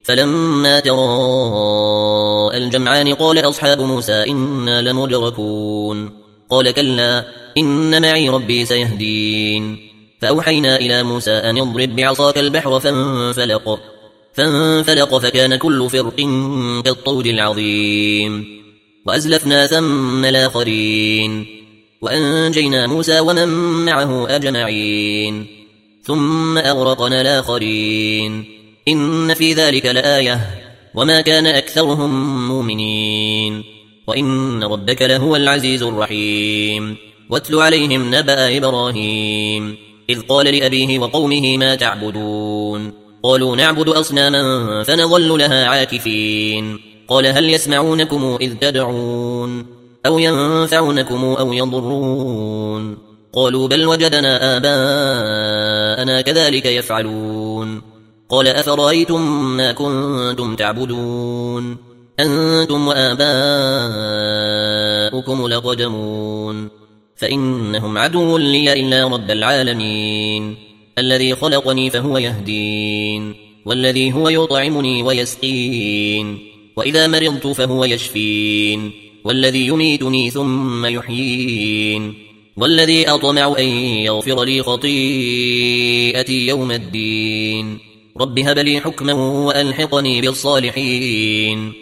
فلما تراءى الجمعان قال أصحاب موسى إنا لمدركون قال كلا إن معي ربي سيهدين فأوحينا إلى موسى أن يضرب بعصاك البحر فانفلق فكان كل فرق كالطود العظيم وأزلفنا ثم الآخرين وأنجينا موسى ومن معه أجمعين ثم أغرقنا الآخرين إن في ذلك لآية وما كان أكثرهم مؤمنين وإن ربك لهو العزيز الرحيم واتل عليهم نبأ إبراهيم إذ قال لأبيه وقومه ما تعبدون قالوا نعبد أصناما فنظل لها عاكفين قال هل يسمعونكم إذ تدعون أو ينفعونكم أو يضرون قالوا بل وجدنا آباءنا كذلك يفعلون قال أفرأيتم ما كنتم تعبدون أنتم وآباؤكم لقدمون فإنهم عدو لي إلا رب العالمين الذي خلقني فهو يهدين والذي هو يطعمني ويسقين وإذا مرضت فهو يشفين والذي يميتني ثم يحيين والذي أطمع أن يغفر لي خطيئتي يوم الدين رب هب لي حكما وألحقني بالصالحين